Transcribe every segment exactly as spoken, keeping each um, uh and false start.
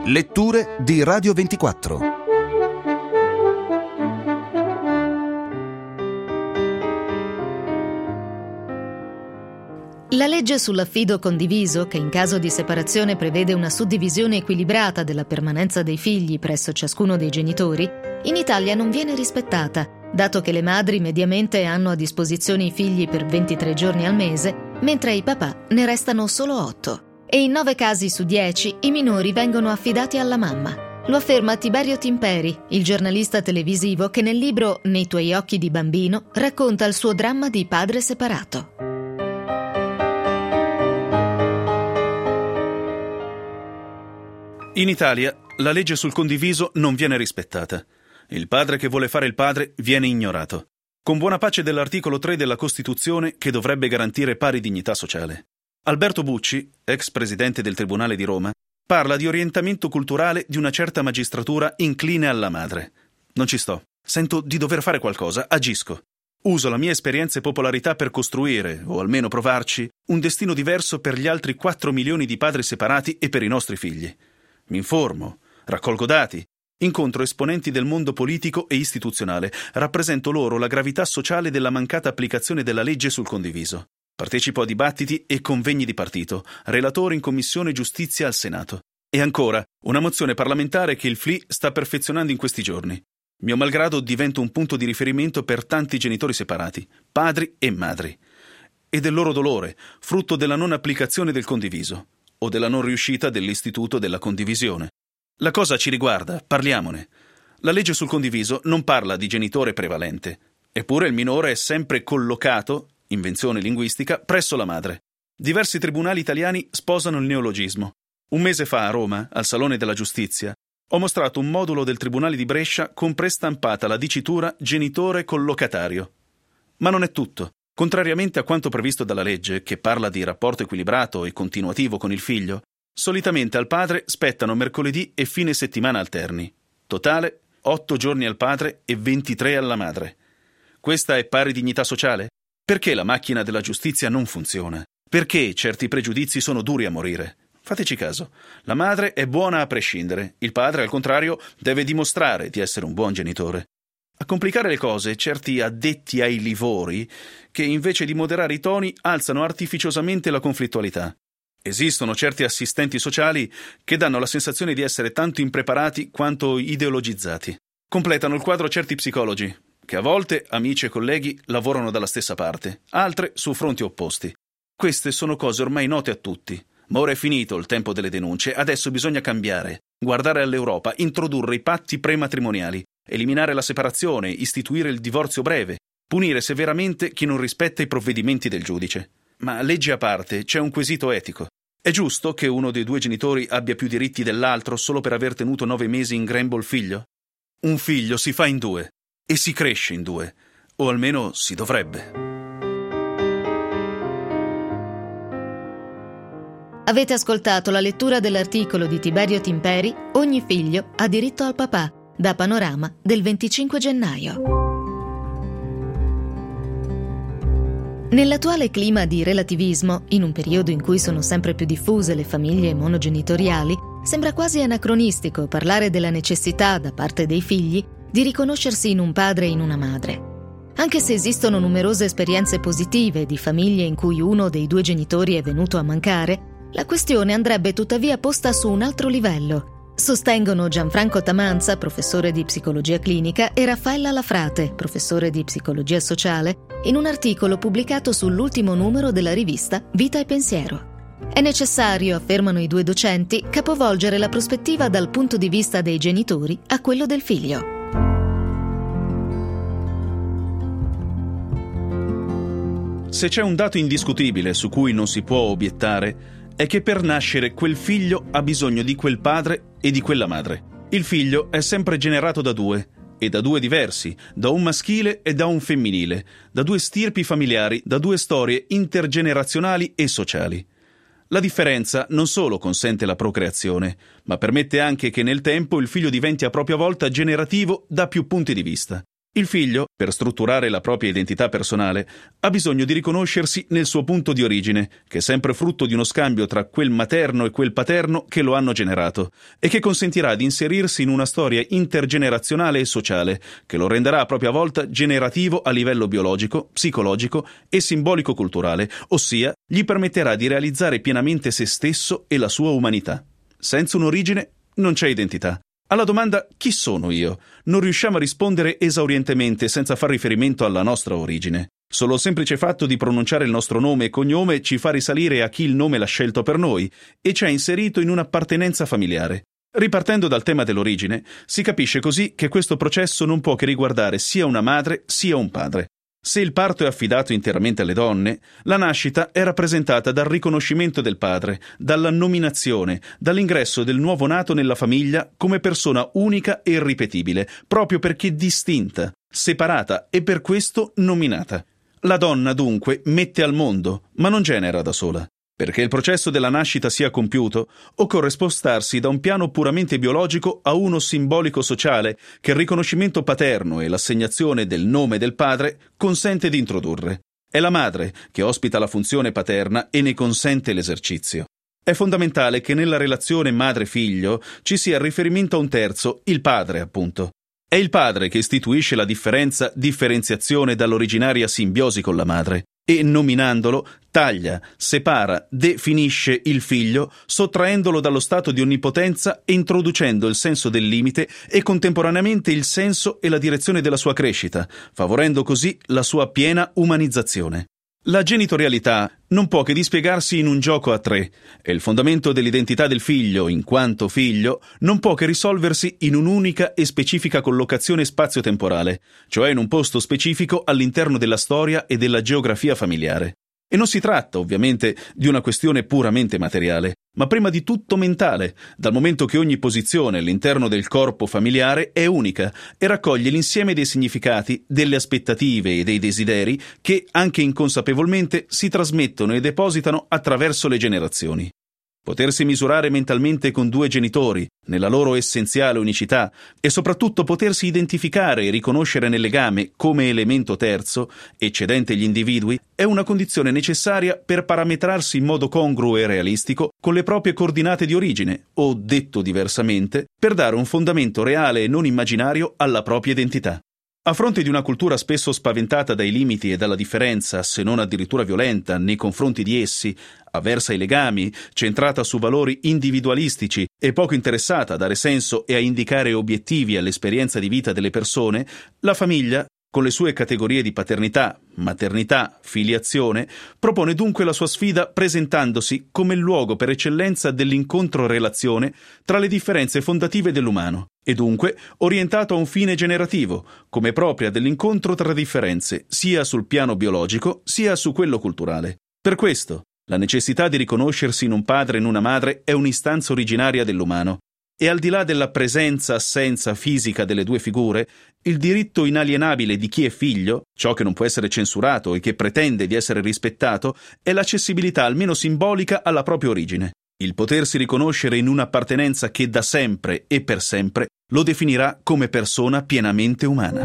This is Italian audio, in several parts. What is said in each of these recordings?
Letture di Radio ventiquattro. La legge sull'affido condiviso, che in caso di separazione prevede una suddivisione equilibrata della permanenza dei figli presso ciascuno dei genitori, in Italia non viene rispettata, dato che le madri mediamente hanno a disposizione i figli per ventitré giorni al mese, mentre i papà ne restano solo otto. E in nove casi su dieci i minori vengono affidati alla mamma. Lo afferma Tiberio Timperi, il giornalista televisivo che nel libro Nei tuoi occhi di bambino racconta il suo dramma di padre separato. In Italia la legge sul condiviso non viene rispettata. Il padre che vuole fare il padre viene ignorato, con buona pace dell'articolo tre della Costituzione che dovrebbe garantire pari dignità sociale. Alberto Bucci, ex presidente del Tribunale di Roma, parla di orientamento culturale di una certa magistratura incline alla madre. Non ci sto. Sento di dover fare qualcosa, agisco. Uso la mia esperienza e popolarità per costruire, o almeno provarci, un destino diverso per gli altri quattro milioni di padri separati e per i nostri figli. Mi informo, raccolgo dati, incontro esponenti del mondo politico e istituzionale, rappresento loro la gravità sociale della mancata applicazione della legge sul condiviso. Partecipo a dibattiti e convegni di partito, relatore in Commissione Giustizia al Senato. E ancora, una mozione parlamentare che il F L I sta perfezionando in questi giorni. Mio malgrado divento un punto di riferimento per tanti genitori separati, padri e madri. E del loro dolore, frutto della non applicazione del condiviso, o della non riuscita dell'istituto della condivisione. La cosa ci riguarda, parliamone. La legge sul condiviso non parla di genitore prevalente, eppure il minore è sempre collocato, invenzione linguistica, presso la madre. Diversi tribunali italiani sposano il neologismo. Un mese fa a Roma, al Salone della Giustizia, ho mostrato un modulo del Tribunale di Brescia con prestampata la dicitura genitore collocatario. Ma non è tutto. Contrariamente a quanto previsto dalla legge, che parla di rapporto equilibrato e continuativo con il figlio, solitamente al padre spettano mercoledì e fine settimana alterni. Totale, otto giorni al padre e ventitré alla madre. Questa è pari dignità sociale? Perché la macchina della giustizia non funziona? Perché certi pregiudizi sono duri a morire? Fateci caso. La madre è buona a prescindere. Il padre, al contrario, deve dimostrare di essere un buon genitore. A complicare le cose, certi addetti ai livori che, invece di moderare i toni, alzano artificiosamente la conflittualità. Esistono certi assistenti sociali che danno la sensazione di essere tanto impreparati quanto ideologizzati. Completano il quadro certi psicologi, che a volte, amici e colleghi, lavorano dalla stessa parte, altre su fronti opposti. Queste sono cose ormai note a tutti. Ma ora è finito il tempo delle denunce, adesso bisogna cambiare, guardare all'Europa, introdurre i patti prematrimoniali, eliminare la separazione, istituire il divorzio breve, punire severamente chi non rispetta i provvedimenti del giudice. Ma legge a parte, c'è un quesito etico. È giusto che uno dei due genitori abbia più diritti dell'altro solo per aver tenuto nove mesi in grembo il figlio? Un figlio si fa in due. E si cresce in due, o almeno si dovrebbe. Avete ascoltato la lettura dell'articolo di Tiberio Timperi Ogni figlio ha diritto al papà, da Panorama del venticinque gennaio. Nell'attuale clima di relativismo, in un periodo in cui sono sempre più diffuse le famiglie monogenitoriali, sembra quasi anacronistico parlare della necessità da parte dei figli di riconoscersi in un padre e in una madre. Anche se esistono numerose esperienze positive di famiglie in cui uno dei due genitori è venuto a mancare, la questione andrebbe tuttavia posta su un altro livello. Sostengono Gianfranco Tamanza, professore di psicologia clinica, e Raffaella Lafrate, professore di psicologia sociale, in un articolo pubblicato sull'ultimo numero della rivista Vita e Pensiero. È necessario, affermano i due docenti, capovolgere la prospettiva dal punto di vista dei genitori a quello del figlio. Se c'è un dato indiscutibile su cui non si può obiettare, è che per nascere quel figlio ha bisogno di quel padre e di quella madre. Il figlio è sempre generato da due, e da due diversi, da un maschile e da un femminile, da due stirpi familiari, da due storie intergenerazionali e sociali. La differenza non solo consente la procreazione, ma permette anche che nel tempo il figlio diventi a propria volta generativo da più punti di vista. Il figlio, per strutturare la propria identità personale, ha bisogno di riconoscersi nel suo punto di origine, che è sempre frutto di uno scambio tra quel materno e quel paterno che lo hanno generato, e che consentirà di inserirsi in una storia intergenerazionale e sociale, che lo renderà a propria volta generativo a livello biologico, psicologico e simbolico-culturale, ossia gli permetterà di realizzare pienamente se stesso e la sua umanità. Senza un'origine non c'è identità. Alla domanda «chi sono io?» non riusciamo a rispondere esaurientemente senza far riferimento alla nostra origine. Solo il semplice fatto di pronunciare il nostro nome e cognome ci fa risalire a chi il nome l'ha scelto per noi e ci ha inserito in un'appartenenza familiare. Ripartendo dal tema dell'origine, si capisce così che questo processo non può che riguardare sia una madre sia un padre. Se il parto è affidato interamente alle donne, la nascita è rappresentata dal riconoscimento del padre, dalla nominazione, dall'ingresso del nuovo nato nella famiglia come persona unica e irripetibile, proprio perché distinta, separata e per questo nominata. La donna, dunque, mette al mondo, ma non genera da sola. Perché il processo della nascita sia compiuto, occorre spostarsi da un piano puramente biologico a uno simbolico-sociale che il riconoscimento paterno e l'assegnazione del nome del padre consente di introdurre. È la madre che ospita la funzione paterna e ne consente l'esercizio. È fondamentale che nella relazione madre-figlio ci sia il riferimento a un terzo, il padre, appunto. È il padre che istituisce la differenza, differenziazione dall'originaria simbiosi con la madre. E nominandolo, taglia, separa, definisce il figlio, sottraendolo dallo stato di onnipotenza e introducendo il senso del limite e contemporaneamente il senso e la direzione della sua crescita, favorendo così la sua piena umanizzazione. La genitorialità non può che dispiegarsi in un gioco a tre e il fondamento dell'identità del figlio, in quanto figlio, non può che risolversi in un'unica e specifica collocazione spazio-temporale, cioè in un posto specifico all'interno della storia e della geografia familiare. E non si tratta, ovviamente, di una questione puramente materiale, ma prima di tutto mentale, dal momento che ogni posizione all'interno del corpo familiare è unica e raccoglie l'insieme dei significati, delle aspettative e dei desideri che, anche inconsapevolmente, si trasmettono e depositano attraverso le generazioni. Potersi misurare mentalmente con due genitori, nella loro essenziale unicità, e soprattutto potersi identificare e riconoscere nel legame come elemento terzo, eccedente gli individui, è una condizione necessaria per parametrarsi in modo congruo e realistico con le proprie coordinate di origine, o, detto diversamente, per dare un fondamento reale e non immaginario alla propria identità. A fronte di una cultura spesso spaventata dai limiti e dalla differenza, se non addirittura violenta, nei confronti di essi, avversa ai legami, centrata su valori individualistici e poco interessata a dare senso e a indicare obiettivi all'esperienza di vita delle persone, la famiglia, con le sue categorie di paternità, maternità, filiazione, propone dunque la sua sfida presentandosi come il luogo per eccellenza dell'incontro-relazione tra le differenze fondative dell'umano e dunque orientato a un fine generativo, come propria dell'incontro tra differenze, sia sul piano biologico sia su quello culturale. Per questo, la necessità di riconoscersi in un padre e in una madre è un'istanza originaria dell'umano. E al di là della presenza-assenza fisica delle due figure, il diritto inalienabile di chi è figlio, ciò che non può essere censurato e che pretende di essere rispettato, è l'accessibilità almeno simbolica alla propria origine. Il potersi riconoscere in un'appartenenza che da sempre e per sempre lo definirà come persona pienamente umana.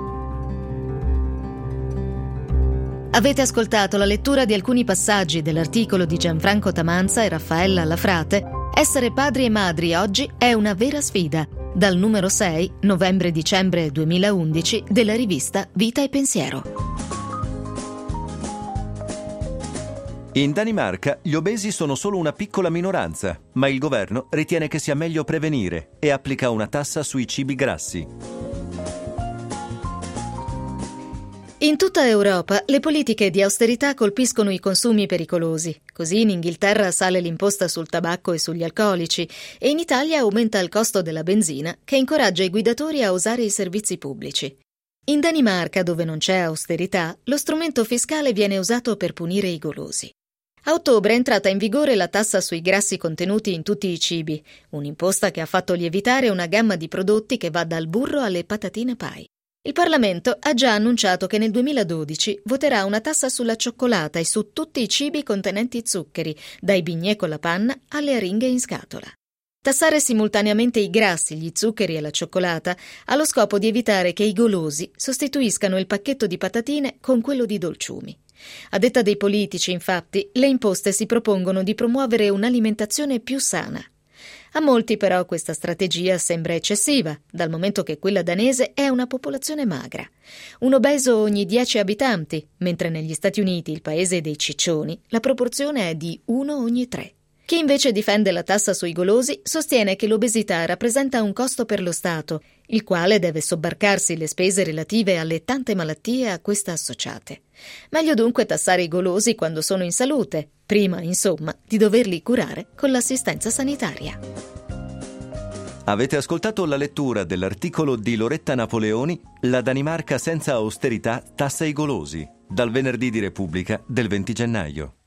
Avete ascoltato la lettura di alcuni passaggi dell'articolo di Gianfranco Tamanza e Raffaella Lafrate «Essere padri e madri oggi è una vera sfida», dal numero sei, novembre-dicembre duemilaundici, della rivista Vita e Pensiero. In Danimarca gli obesi sono solo una piccola minoranza, ma il governo ritiene che sia meglio prevenire e applica una tassa sui cibi grassi. In tutta Europa le politiche di austerità colpiscono i consumi pericolosi. Così in Inghilterra sale l'imposta sul tabacco e sugli alcolici e in Italia aumenta il costo della benzina che incoraggia i guidatori a usare i servizi pubblici. In Danimarca, dove non c'è austerità, lo strumento fiscale viene usato per punire i golosi. A ottobre è entrata in vigore la tassa sui grassi contenuti in tutti i cibi, un'imposta che ha fatto lievitare una gamma di prodotti che va dal burro alle patatine pie. Il Parlamento ha già annunciato che nel duemiladodici voterà una tassa sulla cioccolata e su tutti i cibi contenenti zuccheri, dai bignè con la panna alle aringhe in scatola. Tassare simultaneamente i grassi, gli zuccheri e la cioccolata ha lo scopo di evitare che i golosi sostituiscano il pacchetto di patatine con quello di dolciumi. A detta dei politici, infatti, le imposte si propongono di promuovere un'alimentazione più sana. A molti però questa strategia sembra eccessiva, dal momento che quella danese è una popolazione magra. Un obeso ogni dieci abitanti, mentre negli Stati Uniti, il paese dei ciccioni, la proporzione è di uno ogni tre. Chi invece difende la tassa sui golosi sostiene che l'obesità rappresenta un costo per lo Stato, il quale deve sobbarcarsi le spese relative alle tante malattie a questa associate. Meglio dunque tassare i golosi quando sono in salute, prima, insomma, di doverli curare con l'assistenza sanitaria. Avete ascoltato la lettura dell'articolo di Loretta Napoleoni «La Danimarca senza austerità tassa i golosi», dal Venerdì di Repubblica del venti gennaio.